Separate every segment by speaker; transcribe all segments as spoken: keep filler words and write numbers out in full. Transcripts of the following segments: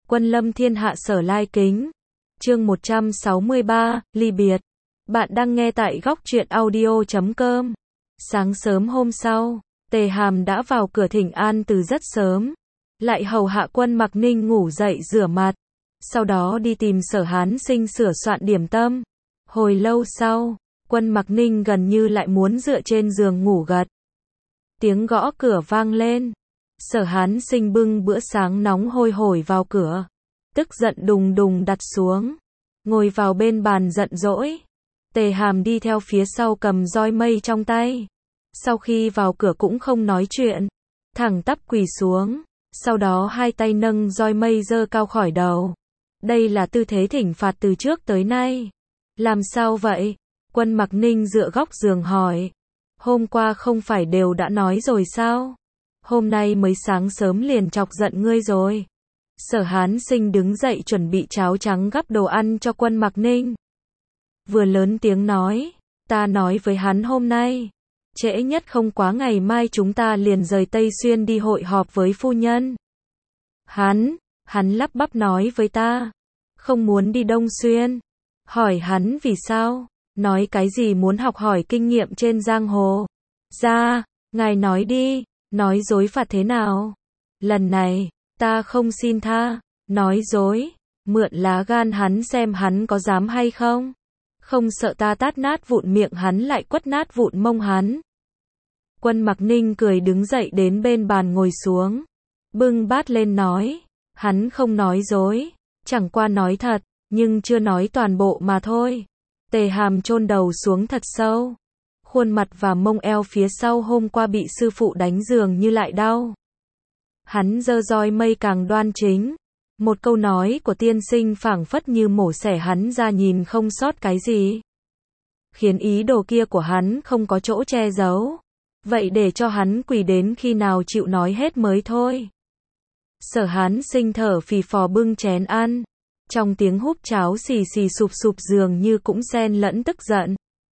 Speaker 1: Quân lâm thiên hạ Sở Lai Kính. Chương một trăm sáu mươi ba, ly biệt. Bạn đang nghe tại góc truyện audio chấm com. Sáng sớm hôm sau, Tề Hàm đã vào cửa thỉnh an từ rất sớm. Lại hầu hạ Quân Mặc Ninh ngủ dậy rửa mặt. Sau đó đi tìm Sở Hán Sinh sửa soạn điểm tâm. Hồi lâu sau, Quân Mặc Ninh gần như lại muốn dựa trên giường ngủ gật. Tiếng gõ cửa vang lên. Sở Hán Sinh bưng bữa sáng nóng hôi hổi vào cửa. Tức giận đùng đùng đặt xuống. Ngồi vào bên bàn giận dỗi. Tề Hàm đi theo phía sau cầm roi mây trong tay. Sau khi vào cửa cũng không nói chuyện. Thẳng tắp quỳ xuống. Sau đó hai tay nâng roi mây giơ cao khỏi đầu. Đây là tư thế thỉnh phạt từ trước tới nay. Làm sao vậy? Quân Mặc Ninh dựa góc giường hỏi. Hôm qua không phải đều đã nói rồi sao? Hôm nay mới sáng sớm liền chọc giận ngươi rồi. Sở Hán Sinh đứng dậy chuẩn bị cháo trắng gắp đồ ăn cho Quân Mặc Ninh. Vừa lớn tiếng nói, ta nói với hắn hôm nay, trễ nhất không quá ngày mai chúng ta liền rời Tây Xuyên đi hội họp với phu nhân. Hắn, hắn lắp bắp nói với ta, không muốn đi Đông Xuyên. Hỏi hắn vì sao, nói cái gì muốn học hỏi kinh nghiệm trên giang hồ. Ra, ngài nói đi. Nói dối phạt thế nào? Lần này, ta không xin tha. Nói dối, mượn lá gan hắn xem hắn có dám hay không. Không sợ ta tát nát vụn miệng hắn lại quất nát vụn mông hắn. Quân Mặc Ninh cười đứng dậy đến bên bàn ngồi xuống. Bưng bát lên nói, hắn không nói dối, chẳng qua nói thật, nhưng chưa nói toàn bộ mà thôi. Tề Hàm chôn đầu xuống thật sâu. Khuôn mặt và mông eo phía sau hôm qua bị sư phụ đánh dường như lại đau. Hắn giơ roi mây càng đoan chính. Một câu nói của tiên sinh phảng phất như mổ xẻ hắn ra nhìn không sót cái gì. Khiến ý đồ kia của hắn không có chỗ che giấu. Vậy để cho hắn quỳ đến khi nào chịu nói hết mới thôi. Sở Hán Sinh thở phì phò bưng chén ăn. Trong tiếng húp cháo xì xì sụp sụp dường như cũng xen lẫn tức giận.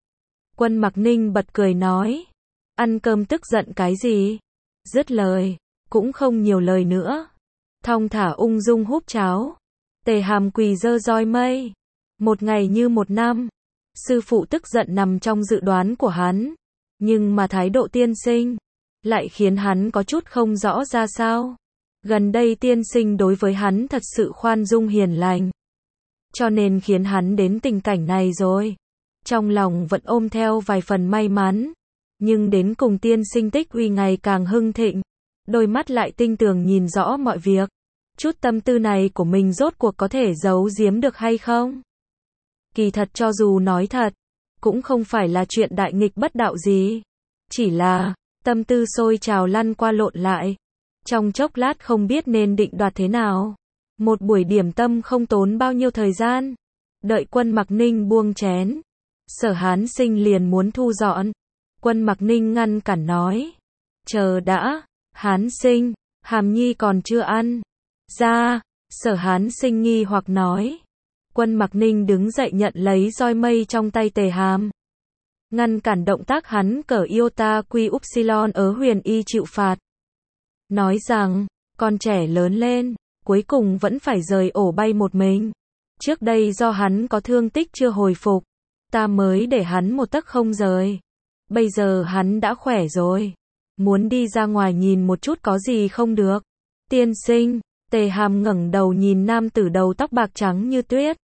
Speaker 1: Quân Mặc Ninh bật cười nói, ăn cơm tức giận cái gì? Dứt lời, cũng không nhiều lời nữa. Thong thả ung dung húp cháo. Tề Hàm quỳ giơ roi mây. Một ngày như một năm. Sư phụ tức giận nằm trong dự đoán của hắn. Nhưng mà thái độ tiên sinh lại khiến hắn có chút không rõ ra sao. Gần đây tiên sinh đối với hắn thật sự khoan dung hiền lành. Cho nên khiến hắn đến tình cảnh này rồi. Trong lòng vẫn ôm theo vài phần may mắn. Nhưng đến cùng tiên sinh tích uy ngày càng hưng thịnh. Đôi mắt lại tinh tường nhìn rõ mọi việc. Chút tâm tư này của mình rốt cuộc có thể giấu giếm được hay không? Kỳ thật cho dù nói thật, cũng không phải là chuyện đại nghịch bất đạo gì. Chỉ là, tâm tư sôi trào lăn qua lộn lại. Trong chốc lát không biết nên định đoạt thế nào. Một buổi điểm tâm không tốn bao nhiêu thời gian. Đợi Quân Mặc Ninh buông chén. Sở Hán Sinh liền muốn thu dọn. Quân Mặc Ninh ngăn cản nói. Chờ đã, Hán Sinh, Hàm Nhi còn chưa ăn. Ra, Sở Hán Sinh nghi hoặc nói. Quân Mặc Ninh đứng dậy nhận lấy roi mây trong tay Tề Hàm. Ngăn cản động tác hắn cởi iota quy upsilon ở huyền y chịu phạt. Nói rằng, con trẻ lớn lên, cuối cùng vẫn phải rời ổ bay một mình. Trước đây do hắn có thương tích chưa hồi phục. Ta mới để hắn một tấc không rời. Bây giờ hắn đã khỏe rồi. Muốn đi ra ngoài nhìn một chút có gì không được. Tiên sinh, Tề Hàm ngẩng đầu nhìn nam tử đầu tóc bạc trắng như tuyết.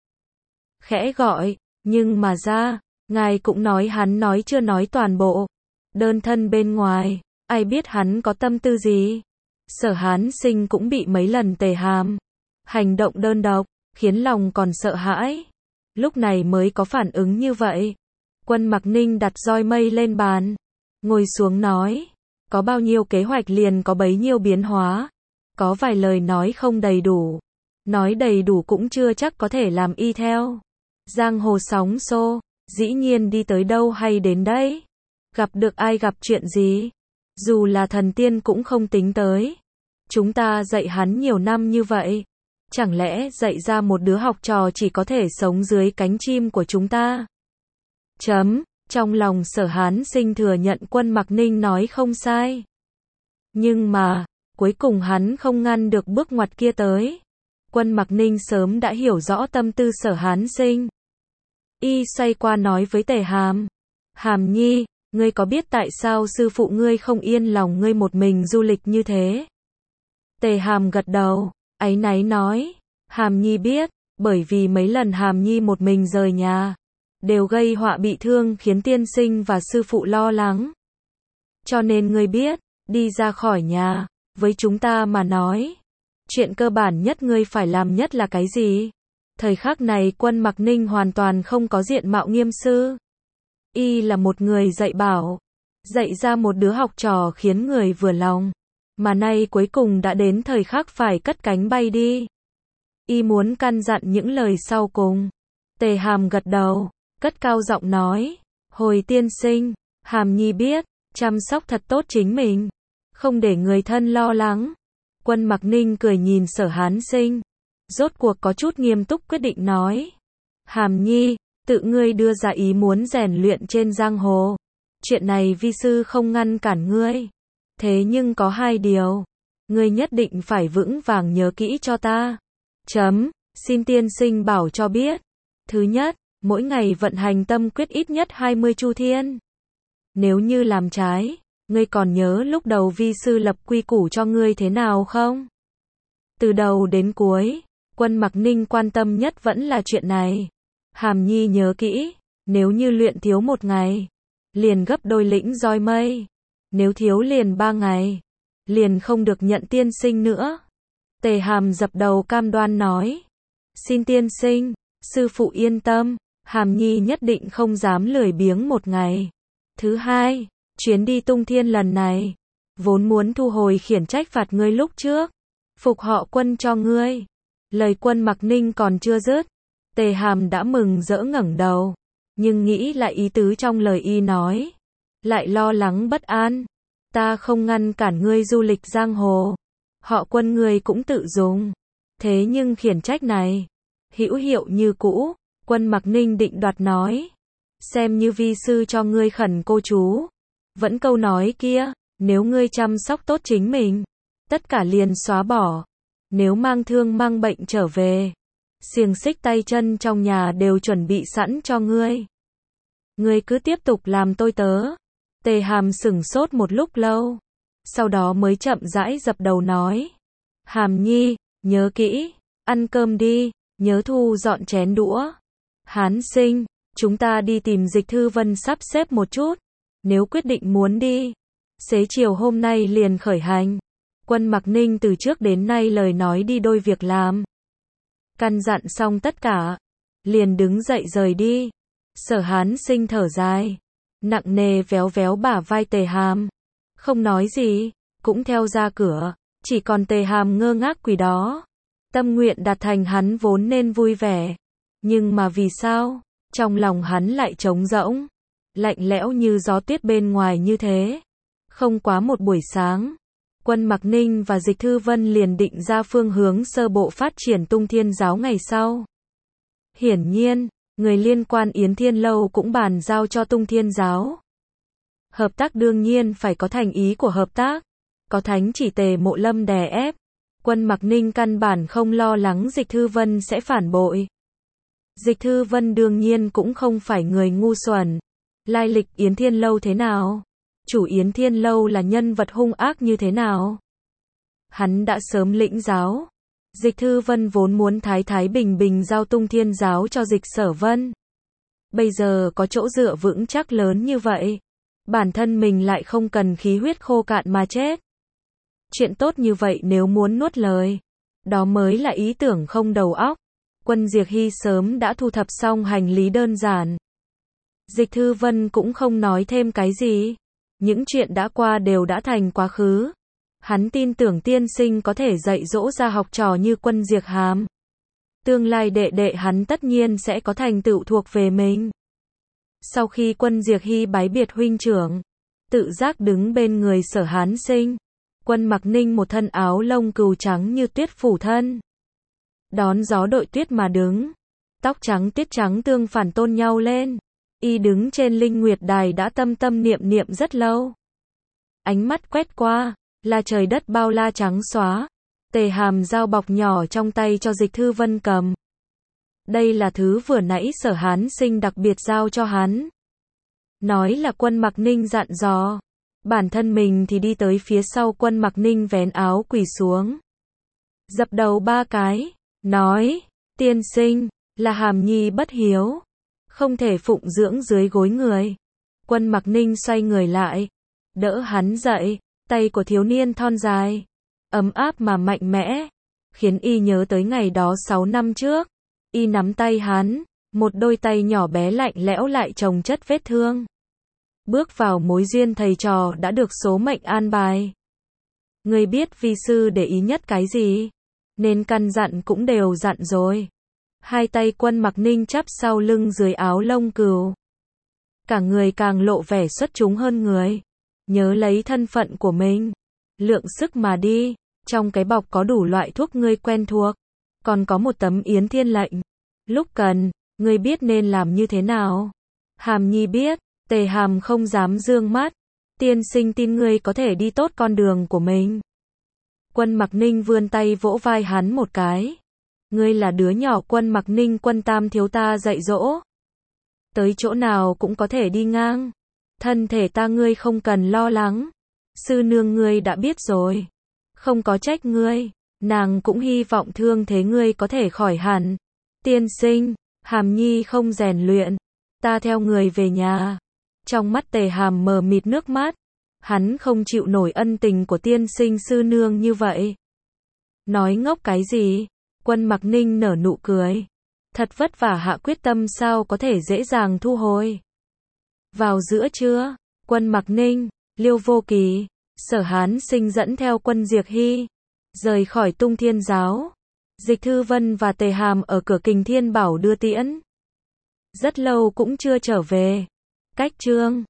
Speaker 1: Khẽ gọi, nhưng mà ra, ngài cũng nói hắn nói chưa nói toàn bộ. Đơn thân bên ngoài, ai biết hắn có tâm tư gì. Sở Hán Sinh cũng bị mấy lần Tề Hàm hành động đơn độc, khiến lòng còn sợ hãi. Lúc này mới có phản ứng như vậy. Quân Mặc Ninh đặt roi mây lên bàn. Ngồi xuống nói. Có bao nhiêu kế hoạch liền có bấy nhiêu biến hóa. Có vài lời nói không đầy đủ. Nói đầy đủ cũng chưa chắc có thể làm y theo. Giang hồ sóng xô. Dĩ nhiên đi tới đâu hay đến đấy. Gặp được ai gặp chuyện gì. Dù là thần tiên cũng không tính tới. Chúng ta dạy hắn nhiều năm như vậy. Chẳng lẽ dạy ra một đứa học trò chỉ có thể sống dưới cánh chim của chúng ta? Chấm, trong lòng Sở Hán Sinh thừa nhận Quân Mặc Ninh nói không sai. Nhưng mà, cuối cùng hắn không ngăn được bước ngoặt kia tới. Quân Mặc Ninh sớm đã hiểu rõ tâm tư Sở Hán Sinh. Y xoay qua nói với Tề Hàm. Hàm Nhi, ngươi có biết tại sao sư phụ ngươi không yên lòng ngươi một mình du lịch như thế? Tề Hàm gật đầu, áy náy nói. Hàm Nhi biết, bởi vì mấy lần Hàm Nhi một mình rời nhà, đều gây họa bị thương khiến tiên sinh và sư phụ lo lắng. Cho nên ngươi biết, đi ra khỏi nhà, với chúng ta mà nói, chuyện cơ bản nhất ngươi phải làm nhất là cái gì? Thời khắc này Quân Mặc Ninh hoàn toàn không có diện mạo nghiêm sư. Y là một người dạy bảo, dạy ra một đứa học trò khiến người vừa lòng, mà nay cuối cùng đã đến thời khắc phải cất cánh bay đi. Y muốn căn dặn những lời sau cùng. Tề Hàm gật đầu, cất cao giọng nói, hồi tiên sinh, Hàm Nhi biết, chăm sóc thật tốt chính mình, không để người thân lo lắng. Quân Mặc Ninh cười nhìn Sở Hán Sinh, rốt cuộc có chút nghiêm túc quyết định nói. Hàm Nhi, tự ngươi đưa ra ý muốn rèn luyện trên giang hồ. Chuyện này vi sư không ngăn cản ngươi. Thế nhưng có hai điều. Ngươi nhất định phải vững vàng nhớ kỹ cho ta. Chấm, xin tiên sinh bảo cho biết. Thứ nhất, mỗi ngày vận hành tâm quyết ít nhất hai mươi chu thiên. Nếu như làm trái, ngươi còn nhớ lúc đầu vi sư lập quy củ cho ngươi thế nào không? Từ đầu đến cuối, Quân Mặc Ninh quan tâm nhất vẫn là chuyện này. Hàm Nhi nhớ kỹ, nếu như luyện thiếu một ngày, liền gấp đôi lĩnh roi mây. Nếu thiếu liền ba ngày, liền không được nhận tiên sinh nữa. Tề Hàm dập đầu cam đoan nói. Xin tiên sinh, sư phụ yên tâm, Hàm Nhi nhất định không dám lười biếng một ngày. Thứ hai, chuyến đi Tung Thiên lần này, vốn muốn thu hồi khiển trách phạt ngươi lúc trước, phục họ Quân cho ngươi. Lời Quân Mặc Ninh còn chưa dứt, Tề Hàm đã mừng rỡ ngẩng đầu, nhưng nghĩ lại ý tứ trong lời y nói, lại lo lắng bất an. Ta không ngăn cản ngươi du lịch giang hồ, họ Quân ngươi cũng tự dùng. Thế nhưng khiển trách này, hữu hiệu như cũ. Quân Mặc Ninh định đoạt nói, xem như vi sư cho ngươi khẩn cô chú. Vẫn câu nói kia, nếu ngươi chăm sóc tốt chính mình, tất cả liền xóa bỏ. Nếu mang thương mang bệnh trở về, xiềng xích tay chân trong nhà đều chuẩn bị sẵn cho ngươi. Ngươi cứ tiếp tục làm tôi tớ. Tề Hàm sửng sốt một lúc lâu, sau đó mới chậm rãi dập đầu nói. Hàm Nhi, nhớ kỹ, ăn cơm đi, nhớ thu dọn chén đũa. Hán Sinh, chúng ta đi tìm Dịch Thư Vân sắp xếp một chút. Nếu quyết định muốn đi, xế chiều hôm nay liền khởi hành. Quân Mặc Ninh từ trước đến nay lời nói đi đôi việc làm. Căn dặn xong tất cả, liền đứng dậy rời đi. Sở Hán Sinh thở dài, nặng nề véo véo bả vai Tề Hàm, không nói gì, cũng theo ra cửa. Chỉ còn Tề Hàm ngơ ngác quỳ đó. Tâm nguyện đạt thành hắn vốn nên vui vẻ, nhưng mà vì sao, trong lòng hắn lại trống rỗng, lạnh lẽo như gió tuyết bên ngoài như thế. Không quá một buổi sáng, Quân Mặc Ninh và Dịch Thư Vân liền định ra phương hướng sơ bộ phát triển Tung Thiên giáo ngày sau. Hiển nhiên, người liên quan Yến Thiên Lâu cũng bàn giao cho Tung Thiên giáo. Hợp tác đương nhiên phải có thành ý của hợp tác, có thánh chỉ Tề Mộ Lâm đè ép. Quân Mặc Ninh căn bản không lo lắng Dịch Thư Vân sẽ phản bội. Dịch Thư Vân đương nhiên cũng không phải người ngu xuẩn. Lai lịch Yến Thiên Lâu thế nào? Chủ Yến Thiên Lâu là nhân vật hung ác như thế nào? Hắn đã sớm lĩnh giáo. Dịch Thư Vân vốn muốn thái thái bình bình giao Tung Thiên giáo cho Dịch Sở Vân. Bây giờ có chỗ dựa vững chắc lớn như vậy, bản thân mình lại không cần khí huyết khô cạn mà chết. Chuyện tốt như vậy nếu muốn nuốt lời, đó mới là ý tưởng không đầu óc. Quân Diệc Hy sớm đã thu thập xong hành lý đơn giản. Dịch Thư Vân cũng không nói thêm cái gì. Những chuyện đã qua đều đã thành quá khứ. Hắn tin tưởng tiên sinh có thể dạy dỗ ra học trò như Quân Diệc Hàm. Tương lai đệ đệ hắn tất nhiên sẽ có thành tựu thuộc về mình. Sau khi Quân Diệc Hy bái biệt huynh trưởng, tự giác đứng bên người Sở Hán Sinh. Quân Mặc Ninh một thân áo lông cừu trắng như tuyết phủ thân, đón gió đội tuyết mà đứng. Tóc trắng tiết trắng tương phản tôn nhau lên. Y đứng trên linh nguyệt đài đã tâm tâm niệm niệm rất lâu. Ánh mắt quét qua, là trời đất bao la trắng xóa. Tề Hàm giao bọc nhỏ trong tay cho Dịch Thư Vân cầm. Đây là thứ vừa nãy Sở Hán Sinh đặc biệt giao cho hắn. Nói là Quân Mặc Ninh dặn dò. Bản thân mình thì đi tới phía sau Quân Mặc Ninh vén áo quỳ xuống. Dập đầu ba cái. Nói, tiên sinh, là Hàm Nhi bất hiếu. Không thể phụng dưỡng dưới gối người. Quân Mặc Ninh xoay người lại. Đỡ hắn dậy. Tay của thiếu niên thon dài. Ấm áp mà mạnh mẽ. Khiến y nhớ tới ngày đó sáu năm trước. Y nắm tay hắn. Một đôi tay nhỏ bé lạnh lẽo lại chồng chất vết thương. Bước vào mối duyên thầy trò đã được số mệnh an bài. Ngươi biết vi sư để ý nhất cái gì? Nên căn dặn cũng đều dặn rồi. Hai tay Quân Mặc Ninh chắp sau lưng dưới áo lông cừu. Cả người càng lộ vẻ xuất chúng hơn người. Nhớ lấy thân phận của mình. Lượng sức mà đi. Trong cái bọc có đủ loại thuốc ngươi quen thuộc. Còn có một tấm yến thiên lệnh. Lúc cần, ngươi biết nên làm như thế nào. Hàm Nhi biết. Tề Hàm không dám dương mắt. Tiên sinh tin ngươi có thể đi tốt con đường của mình. Quân Mặc Ninh vươn tay vỗ vai hắn một cái. Ngươi là đứa nhỏ Quân Mặc Ninh Quân Tam thiếu ta dạy dỗ. Tới chỗ nào cũng có thể đi ngang. Thân thể ta ngươi không cần lo lắng. Sư nương ngươi đã biết rồi. Không có trách ngươi. Nàng cũng hy vọng thương thế ngươi có thể khỏi hẳn. Tiên sinh, Hàm Nhi không rèn luyện. Ta theo người về nhà. Trong mắt Tề Hàm mờ mịt nước mắt. Hắn không chịu nổi ân tình của tiên sinh sư nương như vậy. Nói ngốc cái gì? Quân Mặc Ninh nở nụ cười. Thật vất vả hạ quyết tâm sao có thể dễ dàng thu hồi. Vào giữa trưa, Quân Mặc Ninh, Liêu Vô Kỳ, Sở Hán Sinh dẫn theo Quân Diệc Hy. Rời khỏi Tung Thiên Giáo. Dịch Thư Vân và Tề Hàm ở cửa Kình Thiên Bảo đưa tiễn. Rất lâu cũng chưa trở về. Cách chương